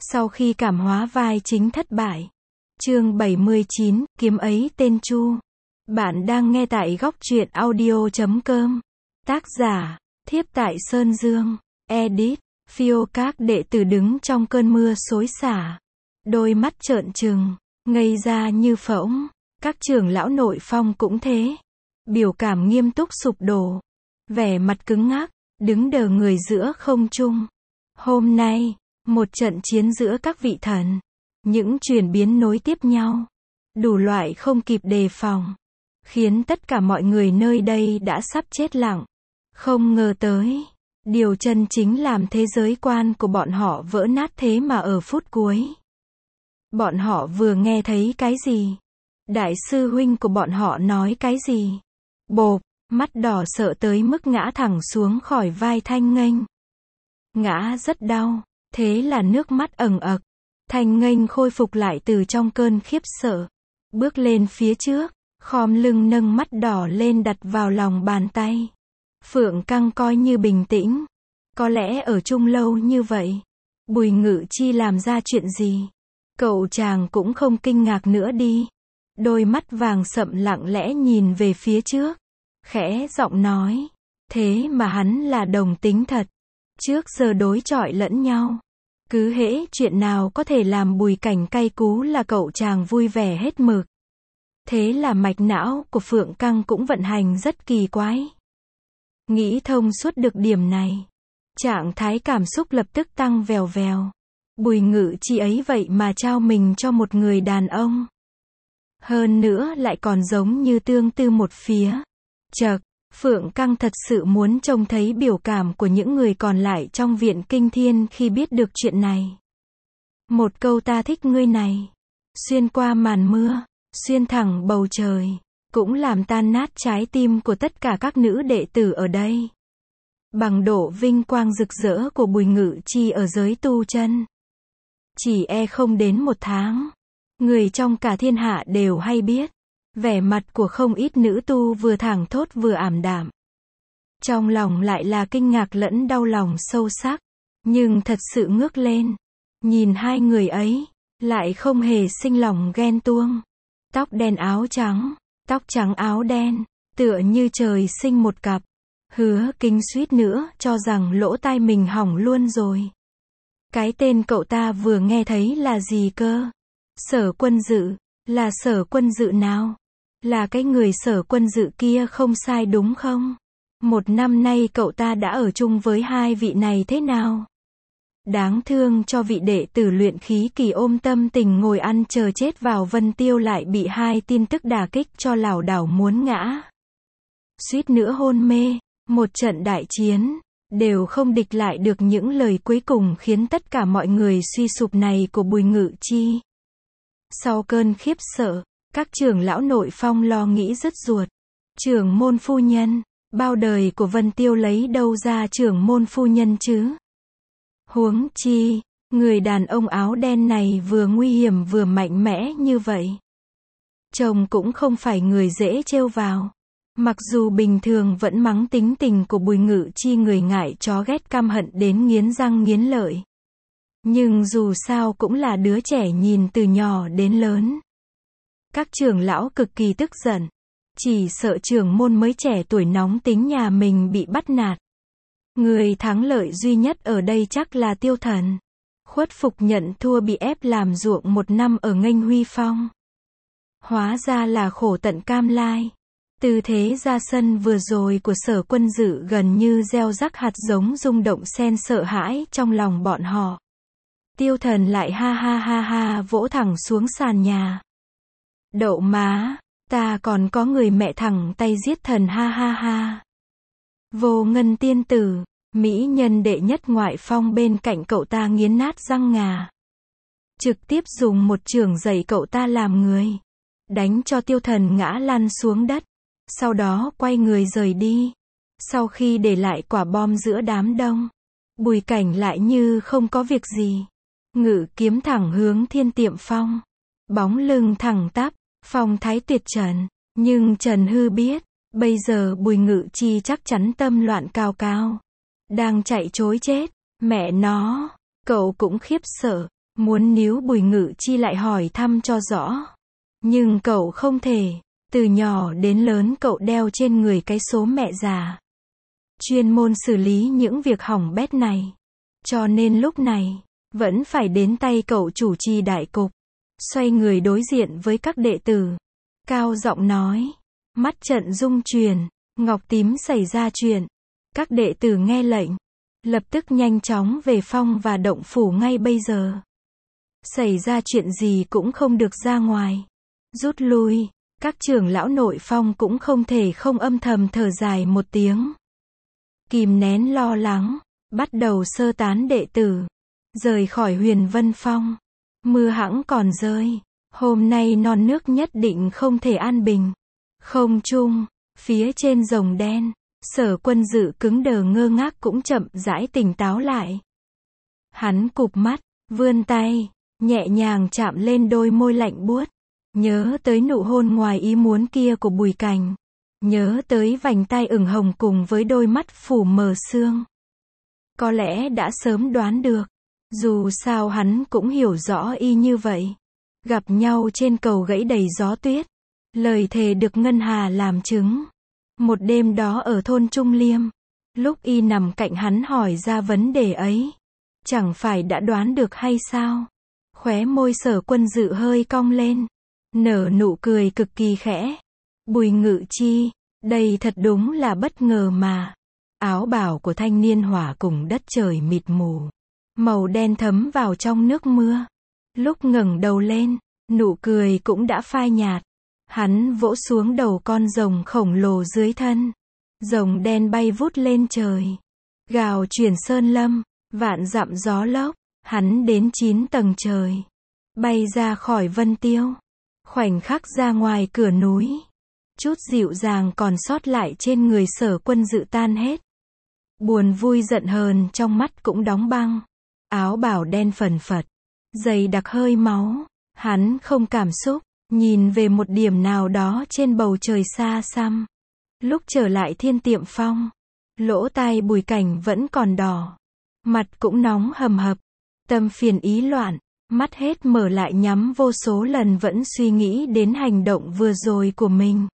Sau khi cảm hóa vai chính thất bại. Chương 79, kiếm ấy tên Chu. Bạn đang nghe tại góc truyện audio.com. Tác giả, Thiếp tại Sơn Dương. Edit, Phiêu các đệ tử đứng trong cơn mưa xối xả. Đôi mắt trợn trừng, ngây ra như phỗng. Các trưởng lão nội phong cũng thế. Biểu cảm nghiêm túc sụp đổ. Vẻ mặt cứng ngắc, đứng đờ người giữa không trung. Hôm nay, một trận chiến giữa các vị thần. Những chuyển biến nối tiếp nhau. Đủ loại không kịp đề phòng. Khiến tất cả mọi người nơi đây đã sắp chết lặng. Không ngờ tới. Điều chân chính làm thế giới quan của bọn họ vỡ nát thế mà ở phút cuối. Bọn họ vừa nghe thấy cái gì? Đại sư huynh của bọn họ nói cái gì? Bộp, mắt đỏ sợ tới mức ngã thẳng xuống khỏi vai Thanh Nghênh. Ngã rất đau, thế là nước mắt ẩn ực. Thanh Nghênh khôi phục lại từ trong cơn khiếp sợ. Bước lên phía trước, khom lưng nâng mắt đỏ lên đặt vào lòng bàn tay. Phượng Căng coi như bình tĩnh. Có lẽ ở chung lâu như vậy, Bùi Ngự Chi làm ra chuyện gì? Cậu chàng cũng không kinh ngạc nữa đi. Đôi mắt vàng sậm lặng lẽ nhìn về phía trước. Khẽ giọng nói. Thế mà hắn là đồng tính thật. Trước giờ đối chọi lẫn nhau. Cứ hễ chuyện nào có thể làm Bùi Cảnh cay cú là cậu chàng vui vẻ hết mực. Thế là mạch não của Phượng Căng cũng vận hành rất kỳ quái. Nghĩ thông suốt được điểm này. Trạng thái cảm xúc lập tức tăng vèo vèo. Bùi Ngự Chi ấy vậy mà trao mình cho một người đàn ông. Hơn nữa lại còn giống như tương tư một phía. Chậc, Phượng Căng thật sự muốn trông thấy biểu cảm của những người còn lại trong viện kinh thiên khi biết được chuyện này. Một câu ta thích ngươi này. Xuyên qua màn mưa, xuyên thẳng bầu trời, cũng làm tan nát trái tim của tất cả các nữ đệ tử ở đây. Bằng độ vinh quang rực rỡ của Bùi Ngự Chi ở giới tu chân. Chỉ không đến một tháng. Người trong cả thiên hạ đều hay biết. Vẻ mặt của không ít nữ tu vừa thảng thốt vừa ảm đạm. Trong lòng lại là kinh ngạc lẫn đau lòng sâu sắc. Nhưng thật sự ngước lên. Nhìn hai người ấy. Lại không hề sinh lòng ghen tuông. Tóc đen áo trắng. Tóc trắng áo đen. Tựa như trời sinh một cặp. Hứa Kinh suýt nữa cho rằng lỗ tai mình hỏng luôn rồi. Cái tên cậu ta vừa nghe thấy là gì cơ? Sở Quân Dự. Là Sở Quân Dự nào? Là cái người Sở Quân Dự kia không sai đúng không? Một năm nay cậu ta đã ở chung với hai vị này thế nào? Đáng thương cho vị đệ tử luyện khí kỳ ôm tâm tình ngồi ăn chờ chết vào Vân Tiêu lại bị hai tin tức đả kích cho lảo đảo muốn ngã. Suýt nữa hôn mê. Một trận đại chiến, đều không địch lại được những lời cuối cùng khiến tất cả mọi người suy sụp này của Bùi Ngự Chi. Sau cơn khiếp sợ, các trưởng lão nội phong lo nghĩ rứt ruột. Trưởng môn phu nhân, bao đời của Vân Tiêu lấy đâu ra trưởng môn phu nhân chứ? Huống chi, người đàn ông áo đen này vừa nguy hiểm vừa mạnh mẽ như vậy. Chồng cũng không phải người dễ trêu vào. Mặc dù bình thường vẫn mắng tính tình của Bùi Ngự Chi người ngại chó ghét căm hận đến nghiến răng nghiến lợi. Nhưng dù sao cũng là đứa trẻ nhìn từ nhỏ đến lớn. Các trưởng lão cực kỳ tức giận. Chỉ sợ trưởng môn mới trẻ tuổi nóng tính nhà mình bị bắt nạt. Người thắng lợi duy nhất ở đây chắc là Tiêu Thần. Khuất phục nhận thua bị ép làm ruộng một năm ở Nghênh Huy Phong. Hóa ra là khổ tận cam lai. Tư thế ra sân vừa rồi của Sở Quân Dự gần như gieo rắc hạt giống rung động xen sợ hãi trong lòng bọn họ. Tiêu Thần lại ha ha ha ha vỗ thẳng xuống sàn nhà. Đậu má, ta còn có người mẹ thẳng tay giết thần ha ha ha. Vô Ngân tiên tử, mỹ nhân đệ nhất ngoại phong bên cạnh cậu ta nghiến nát răng ngà. Trực tiếp dùng một chưởng giày cậu ta làm người. Đánh cho Tiêu Thần ngã lăn xuống đất. Sau đó quay người rời đi. Sau khi để lại quả bom giữa đám đông, Bùi Cảnh lại như không có việc gì. Ngự kiếm thẳng hướng Thiên Tiệm Phong. Bóng lưng thẳng tắp, phong thái tuyệt trần. Nhưng Trần Hư biết, bây giờ Bùi Ngự Chi chắc chắn tâm loạn cao cao. Đang chạy trối chết. Mẹ nó, cậu cũng khiếp sợ. muốn níu Bùi Ngự Chi lại hỏi thăm cho rõ. Nhưng cậu không thể, từ nhỏ đến lớn cậu đeo trên người cái số mẹ già. Chuyên môn xử lý những việc hỏng bét này. Cho nên lúc này, vẫn phải đến tay cậu chủ trì đại cục. Xoay người đối diện với các đệ tử. Cao giọng nói. Mắt trận rung chuyển. Ngọc Tím xảy ra chuyện. Các đệ tử nghe lệnh. Lập tức nhanh chóng về phong và động phủ ngay bây giờ. Xảy ra chuyện gì cũng không được ra ngoài. Rút lui. Các trưởng lão nội phong cũng không thể không âm thầm thở dài một tiếng. Kìm nén lo lắng. Bắt đầu sơ tán đệ tử. Rời khỏi Huyền Vân Phong. Mưa hẵng còn rơi. Hôm nay non nước nhất định không thể an bình. Không trung, phía trên rồng đen, Sở Quân Dự cứng đờ ngơ ngác cũng chậm rãi tỉnh táo lại. Hắn cụp mắt, vươn tay, nhẹ nhàng chạm lên đôi môi lạnh buốt. Nhớ tới nụ hôn ngoài ý muốn kia của Bùi Cảnh. Nhớ tới vành tai ửng hồng cùng với đôi mắt phủ mờ sương. Có lẽ đã sớm đoán được. Dù sao hắn cũng hiểu rõ y như vậy. Gặp nhau trên cầu gãy đầy gió tuyết. Lời thề được ngân hà làm chứng. Một đêm đó ở thôn Trung Liêm. Lúc y nằm cạnh hắn hỏi ra vấn đề ấy. Chẳng phải đã đoán được hay sao? Khóe môi Sở Quân Dự hơi cong lên. Nở nụ cười cực kỳ khẽ. Bùi Ngự Chi, đây thật đúng là bất ngờ mà. Áo bào của thanh niên hòa cùng đất trời mịt mù. Màu đen thấm vào trong nước mưa. Lúc ngẩng đầu lên, nụ cười cũng đã phai nhạt. Hắn vỗ xuống đầu con rồng khổng lồ dưới thân. Rồng đen bay vút lên trời. Gào chuyển sơn lâm, vạn dặm gió lốc. Hắn đến 9 tầng trời. Bay ra khỏi Vân Tiêu. Khoảnh khắc ra ngoài cửa núi. Chút dịu dàng còn sót lại trên người Sở Quân Dự tan hết. Buồn vui giận hờn trong mắt cũng đóng băng. Áo bào đen phần phật. Dày đặc hơi máu. Hắn không cảm xúc. Nhìn về một điểm nào đó trên bầu trời xa xăm. Lúc trở lại Thiên Tiệm Phong. Lỗ tai Bùi Cảnh vẫn còn đỏ. Mặt cũng nóng hầm hập. Tâm phiền ý loạn. Mắt hết mở lại nhắm vô số lần vẫn suy nghĩ đến hành động vừa rồi của mình.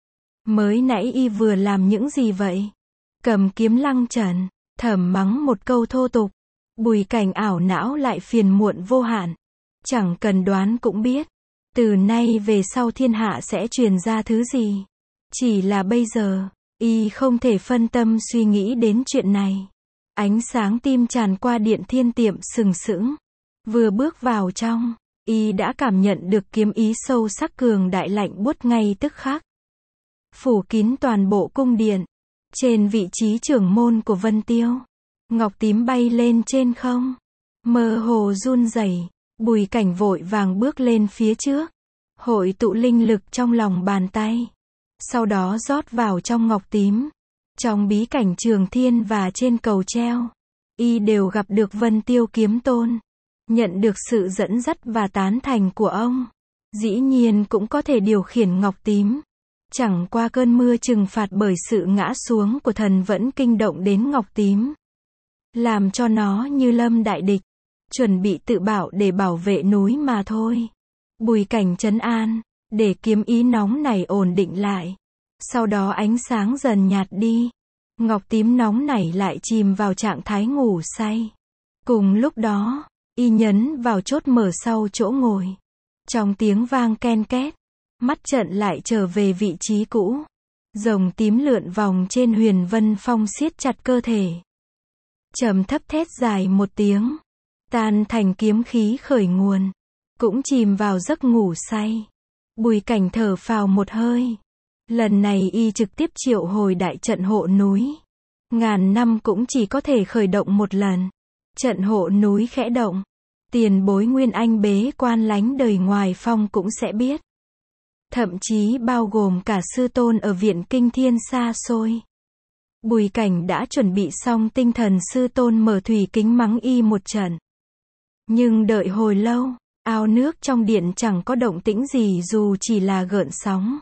Mới nãy y vừa làm những gì vậy? Cầm kiếm lăng trần. Thầm mắng một câu thô tục. Bùi Cảnh ảo não lại phiền muộn vô hạn. Chẳng cần đoán cũng biết. Từ nay về sau thiên hạ sẽ truyền ra thứ gì. Chỉ là bây giờ, y không thể phân tâm suy nghĩ đến chuyện này. Ánh sáng tim tràn qua điện Thiên Tiệm sừng sững. Vừa bước vào trong, y đã cảm nhận được kiếm ý sâu sắc cường đại lạnh buốt ngay tức khắc. Phủ kín toàn bộ cung điện. Trên vị trí trưởng môn của Vân Tiêu, Ngọc Tím bay lên trên không. Mơ hồ run rẩy. Bùi Cảnh vội vàng bước lên phía trước. Hội tụ linh lực trong lòng bàn tay. Sau đó rót vào trong Ngọc Tím. Trong bí cảnh Trường Thiên và trên cầu treo. Y đều gặp được Vân Tiêu Kiếm Tôn. Nhận được sự dẫn dắt và tán thành của ông. Dĩ nhiên cũng có thể điều khiển Ngọc Tím. Chẳng qua cơn mưa trừng phạt bởi sự ngã xuống của thần vẫn kinh động đến Ngọc Tím. Làm cho nó như lâm đại địch. Chuẩn bị tự bảo để bảo vệ núi mà thôi. Bùi Cảnh trấn an, để kiếm ý nóng này ổn định lại. Sau đó ánh sáng dần nhạt đi. Ngọc Tím nóng nảy lại chìm vào trạng thái ngủ say. Cùng lúc đó, y nhấn vào chốt mở sau chỗ ngồi. Trong tiếng vang ken két, mắt trận lại trở về vị trí cũ. Rồng tím lượn vòng trên Huyền Vân Phong siết chặt cơ thể. Trầm thấp thét dài một tiếng. Tan thành kiếm khí khởi nguồn. Cũng chìm vào giấc ngủ say. Bùi Cảnh thở phào một hơi. Lần này y trực tiếp triệu hồi đại trận hộ núi. Ngàn năm cũng chỉ có thể khởi động một lần. Trận hộ núi khẽ động. Tiền bối Nguyên Anh bế quan lánh đời ngoài phong cũng sẽ biết. Thậm chí bao gồm cả sư tôn ở viện kinh thiên xa xôi. Bùi Cảnh đã chuẩn bị xong tinh thần sư tôn mở thủy kính mắng y một trận. Nhưng đợi hồi lâu, ao nước trong điện chẳng có động tĩnh gì dù chỉ là gợn sóng.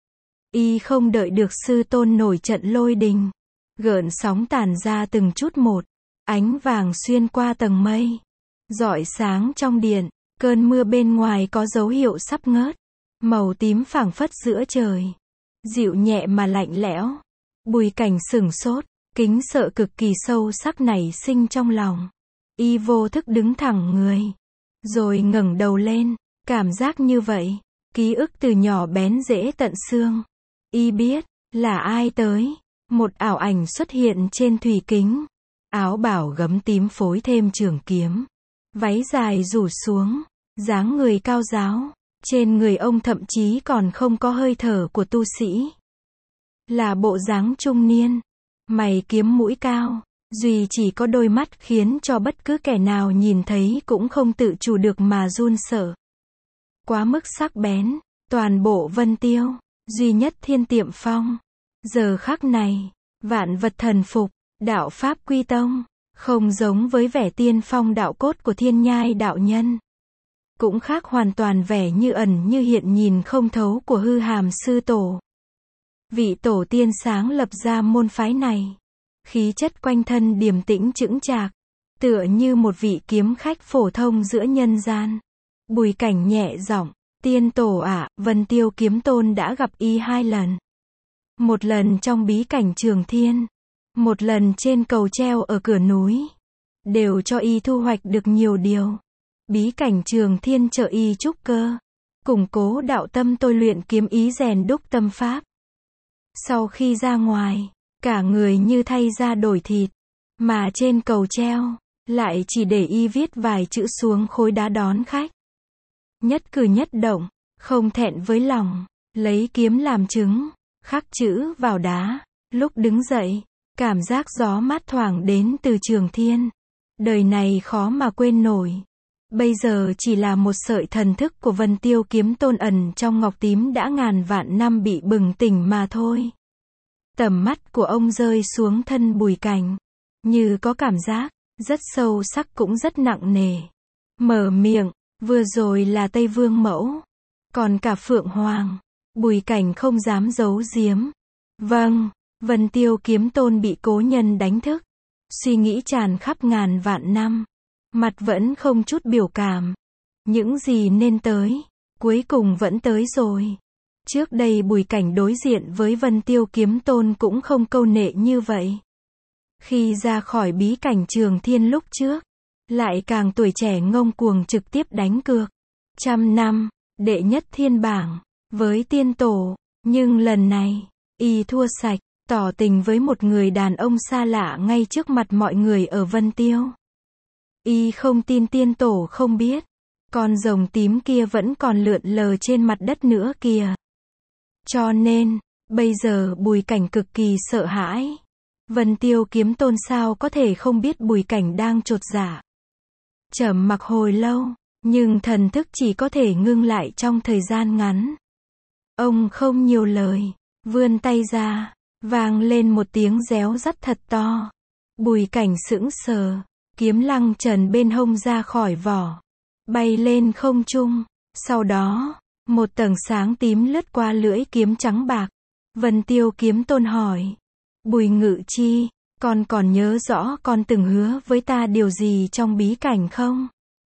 Y không đợi được sư tôn nổi trận lôi đình. Gợn sóng tản ra từng chút một. Ánh vàng xuyên qua tầng mây. rọi sáng trong điện, cơn mưa bên ngoài có dấu hiệu sắp ngớt, màu tím phảng phất giữa trời, dịu nhẹ mà lạnh lẽo. Bùi Cảnh sửng sốt, kính sợ cực kỳ sâu sắc nảy sinh trong lòng. Y vô thức đứng thẳng người, rồi ngẩng đầu lên, cảm giác như vậy, ký ức từ nhỏ bén rễ tận xương. Y biết, là ai tới, một ảo ảnh xuất hiện trên thủy kính, áo bào gấm tím phối thêm trường kiếm, váy dài rủ xuống, dáng người cao ráo, trên người ông thậm chí còn không có hơi thở của tu sĩ. Là bộ dáng trung niên, mày kiếm mũi cao, duy chỉ có đôi mắt khiến cho bất cứ kẻ nào nhìn thấy cũng không tự chủ được mà run sợ. Quá mức sắc bén, toàn bộ Vân Tiêu, duy nhất Thiên Tiệm Phong. Giờ khắc này, vạn vật thần phục, đạo pháp quy tông, không giống với vẻ tiên phong đạo cốt của Thiên Nhai đạo nhân. Cũng khác hoàn toàn vẻ như ẩn như hiện nhìn không thấu của Hư Hàm sư tổ. Vị tổ tiên sáng lập ra môn phái này, khí chất quanh thân điềm tĩnh chững chạc, tựa như một vị kiếm khách phổ thông giữa nhân gian. Bùi Cảnh nhẹ giọng, tiên tổ ạ, Vân Tiêu kiếm tôn đã gặp y 2 lần. Một lần trong bí cảnh Trường Thiên, một lần trên cầu treo ở cửa núi, đều cho y thu hoạch được nhiều điều. Bí cảnh Trường Thiên trợ y trúc cơ, củng cố đạo tâm tôi luyện kiếm ý rèn đúc tâm pháp. Sau khi ra ngoài, cả người như thay da đổi thịt, mà trên cầu treo, lại chỉ để y viết vài chữ xuống khối đá đón khách. Nhất cử nhất động, không thẹn với lòng, lấy kiếm làm chứng, khắc chữ vào đá. Lúc đứng dậy, cảm giác gió mát thoảng đến từ Trường Thiên. Đời này khó mà quên nổi. Bây giờ chỉ là một sợi thần thức của Vân Tiêu kiếm tôn ẩn trong ngọc tím đã ngàn vạn năm bị bừng tỉnh mà thôi. Tầm mắt của ông rơi xuống thân Bùi Cảnh, như có cảm giác, rất sâu sắc cũng rất nặng nề. Mở miệng, vừa rồi là Tây Vương Mẫu, còn cả Phượng Hoàng. Bùi Cảnh không dám giấu giếm. Vâng, Vân Tiêu kiếm tôn bị cố nhân đánh thức. Suy nghĩ tràn khắp ngàn vạn năm. Mặt vẫn không chút biểu cảm. Những gì nên tới, cuối cùng vẫn tới rồi. Trước đây Bùi Cảnh đối diện với Vân Tiêu kiếm tôn cũng không câu nệ như vậy. Khi ra khỏi bí cảnh Trường Thiên lúc trước, lại càng tuổi trẻ ngông cuồng trực tiếp đánh cược. 100 năm, đệ nhất thiên bảng, với tiên tổ. Nhưng lần này, y thua sạch, tỏ tình với một người đàn ông xa lạ ngay trước mặt mọi người ở Vân Tiêu. Y không tin tiên tổ không biết, con rồng tím kia vẫn còn lượn lờ trên mặt đất nữa kìa. Cho nên, bây giờ Bùi Cảnh cực kỳ sợ hãi. Vân Tiêu kiếm tôn sao có thể không biết Bùi Cảnh đang chột dạ. Trầm mặc hồi lâu, nhưng thần thức chỉ có thể ngưng lại trong thời gian ngắn. Ông không nhiều lời, vươn tay ra, vang lên một tiếng réo rắt thật to. Bùi Cảnh sững sờ, kiếm lăng trần bên hông ra khỏi vỏ, bay lên không trung. Sau đó, một tầng sáng tím lướt qua lưỡi kiếm trắng bạc. Vân Tiêu kiếm tôn hỏi, Bùi Ngự Chi, con còn nhớ rõ con từng hứa với ta điều gì trong bí cảnh không?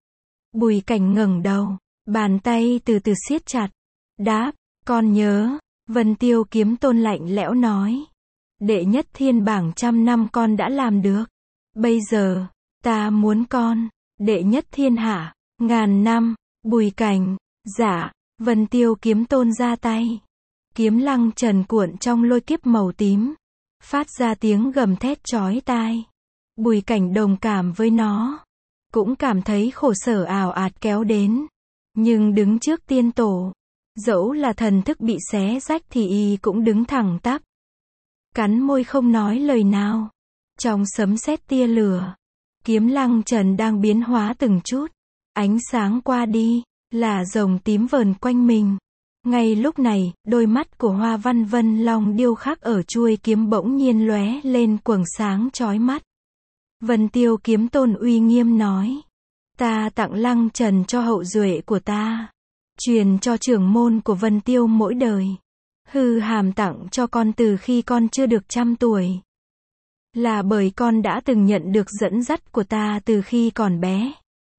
Bùi Cảnh ngẩng đầu, bàn tay từ từ siết chặt, đáp, con nhớ. Vân Tiêu kiếm tôn lạnh lẽo nói, đệ nhất thiên bảng 100 năm con đã làm được. Bây giờ, ta muốn con, đệ nhất thiên hạ, 1000 năm. Bùi Cảnh, dạ. Vân Tiêu kiếm tôn ra tay. Kiếm lăng trần cuộn trong lôi kiếp màu tím, phát ra tiếng gầm thét chói tai. Bùi Cảnh đồng cảm với nó, cũng cảm thấy khổ sở ào ạt kéo đến. Nhưng đứng trước tiên tổ, dẫu là thần thức bị xé rách thì y cũng đứng thẳng tắp, cắn môi không nói lời nào. Trong sấm sét tia lửa, kiếm lăng trần đang biến hóa từng chút. Ánh sáng qua đi, là rồng tím vờn quanh mình. Ngay lúc này, đôi mắt của Hoa Văn Vân Long điêu khắc ở chuôi kiếm bỗng nhiên lóe lên quầng sáng chói mắt. Vân Tiêu kiếm tôn uy nghiêm nói, ta tặng lăng trần cho hậu duệ của ta, truyền cho trưởng môn của Vân Tiêu mỗi đời. Hư Hàm tặng cho con từ khi con chưa được 100 tuổi. Là bởi con đã từng nhận được dẫn dắt của ta từ khi còn bé.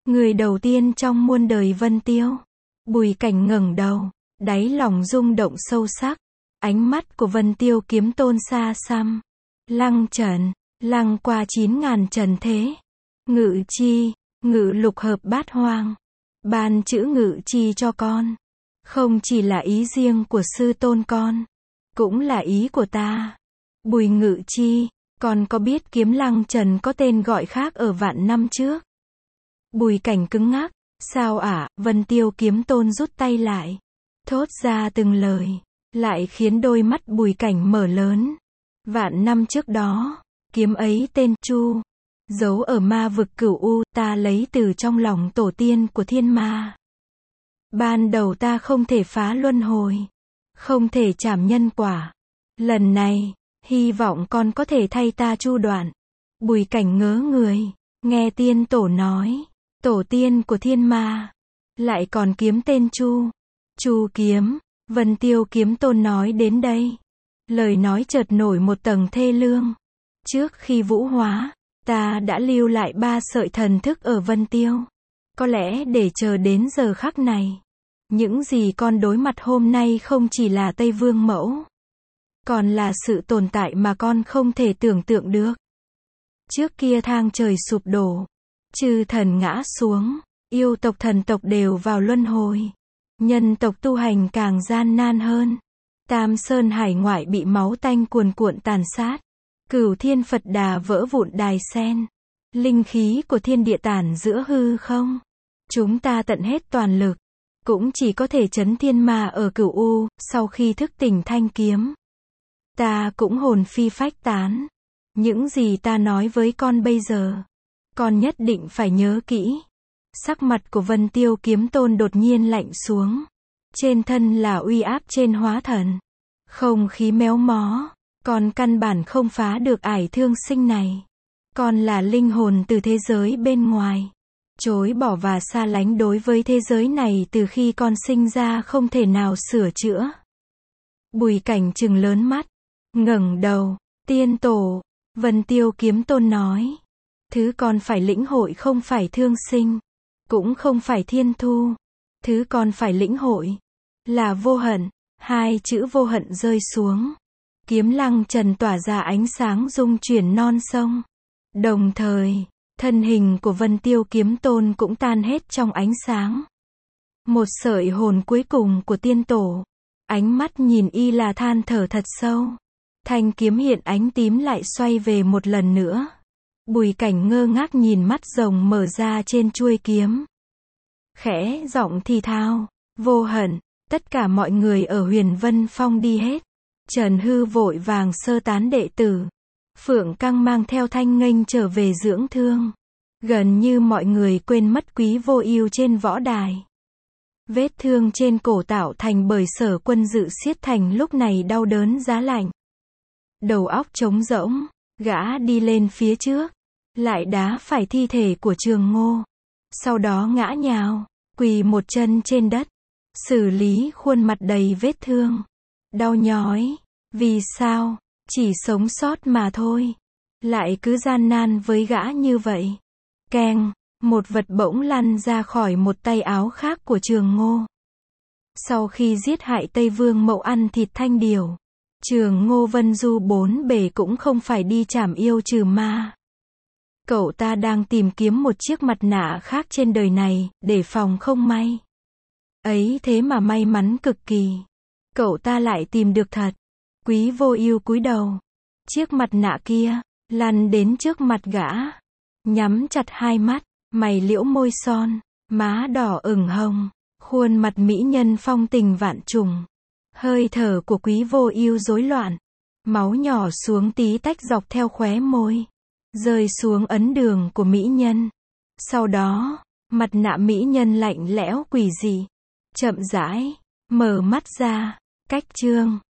Người đầu tiên trong muôn đời Vân Tiêu. Bùi Cảnh ngẩng đầu, đáy lòng rung động sâu sắc. Ánh mắt của Vân Tiêu Kiếm Tôn xa xăm. Lăng trần, lăng qua 9.000 trần thế. Ngự chi, ngự lục hợp bát hoang. Ban chữ ngự chi cho con. Không chỉ là ý riêng của sư tôn con, cũng là ý của ta. Bùi ngự chi, con có biết kiếm lăng trần có tên gọi khác ở vạn năm trước? Bùi Cảnh cứng ngắc, sao ạ? Vân Tiêu Kiếm Tôn rút tay lại, thốt ra từng lời, lại khiến đôi mắt Bùi Cảnh mở lớn. Vạn năm trước đó, kiếm ấy tên Chu, giấu ở ma vực Cửu U, ta lấy từ trong lòng tổ tiên của thiên ma. Ban đầu ta không thể phá luân hồi, không thể trảm nhân quả. Lần này, hy vọng con có thể thay ta chu đoạn. Bùi Cảnh ngớ người, nghe tiên tổ nói, tổ tiên của thiên ma, lại còn kiếm tên Chu. Chu kiếm, Vân Tiêu Kiếm Tôn nói đến đây. Lời nói chợt nổi một tầng thê lương. Trước khi vũ hóa, ta đã lưu lại 3 sợi thần thức ở Vân Tiêu. Có lẽ để chờ đến giờ khắc này. Những gì con đối mặt hôm nay không chỉ là Tây Vương Mẫu, còn là sự tồn tại mà con không thể tưởng tượng được. Trước kia thang trời sụp đổ, chư thần ngã xuống, yêu tộc thần tộc đều vào luân hồi. Nhân tộc tu hành càng gian nan hơn. Tam Sơn hải ngoại bị máu tanh cuồn cuộn tàn sát. Cửu Thiên Phật Đà vỡ vụn đài sen. Linh khí của thiên địa tản giữa hư không. Chúng ta tận hết toàn lực, cũng chỉ có thể trấn thiên ma ở Cửu U. Sau khi thức tỉnh thanh kiếm, ta cũng hồn phi phách tán. Những gì ta nói với con bây giờ, con nhất định phải nhớ kỹ. Sắc mặt của Vân Tiêu Kiếm Tôn đột nhiên lạnh xuống. Trên thân là uy áp trên hóa thần. Không khí méo mó. Con căn bản không phá được ải thương sinh này. Con là linh hồn từ thế giới bên ngoài. Chối bỏ và xa lánh đối với thế giới này từ khi con sinh ra không thể nào sửa chữa. Bùi Cảnh trừng lớn mắt, ngẩng đầu. Tiên tổ, Vân Tiêu Kiếm Tôn nói. Thứ con phải lĩnh hội không phải thương sinh, cũng không phải thiên thu. Thứ con phải lĩnh hội là vô hận. 2 chữ vô hận rơi xuống. Kiếm lăng trần tỏa ra ánh sáng dung chuyển non sông. Đồng thời, thân hình của Vân Tiêu Kiếm Tôn cũng tan hết trong ánh sáng. Một sợi hồn cuối cùng của tiên tổ. Ánh mắt nhìn y là than thở thật sâu. Thanh kiếm hiện ánh tím lại xoay về một lần nữa. Bùi Cảnh ngơ ngác nhìn mắt rồng mở ra trên chuôi kiếm. Khẽ giọng thì thào, vô hận. Tất cả mọi người ở Huyền Vân Phong đi hết. Trần Hư vội vàng sơ tán đệ tử. Phượng Căng mang theo Thanh Nghênh trở về dưỡng thương. Gần như mọi người quên mất Quý Vô Ưu trên võ đài. Vết thương trên cổ tạo thành bởi Sở Quân Dự xiết thành lúc này đau đớn giá lạnh. Đầu óc trống rỗng, gã đi lên phía trước, lại đá phải thi thể của Trường Ngô. Sau đó ngã nhào, quỳ một chân trên đất, xử lý khuôn mặt đầy vết thương. Đau nhói, vì sao, chỉ sống sót mà thôi. Lại cứ gian nan với gã như vậy. Keng, một vật bỗng lăn ra khỏi một tay áo khác của Trường Ngô. Sau khi giết hại Tây Vương Mậu ăn thịt Thanh Điều, Trường Ngô vân du 4 bể cũng không phải đi trảm yêu trừ ma. Cậu ta đang tìm kiếm một chiếc mặt nạ khác trên đời này, để phòng không may. Ấy thế mà may mắn cực kỳ. Cậu ta lại tìm được thật. Quý Vô Ưu cúi đầu. Chiếc mặt nạ kia, lăn đến trước mặt gã. Nhắm chặt hai mắt, mày liễu môi son, má đỏ ửng hồng, khuôn mặt mỹ nhân phong tình vạn trùng. Hơi thở của Quý Vô Ưu rối loạn. Máu nhỏ xuống tí tách dọc theo khóe môi, rơi xuống ấn đường của mỹ nhân. Sau đó, mặt nạ mỹ nhân lạnh lẽo quỷ dị, chậm rãi mở mắt ra. Cách chương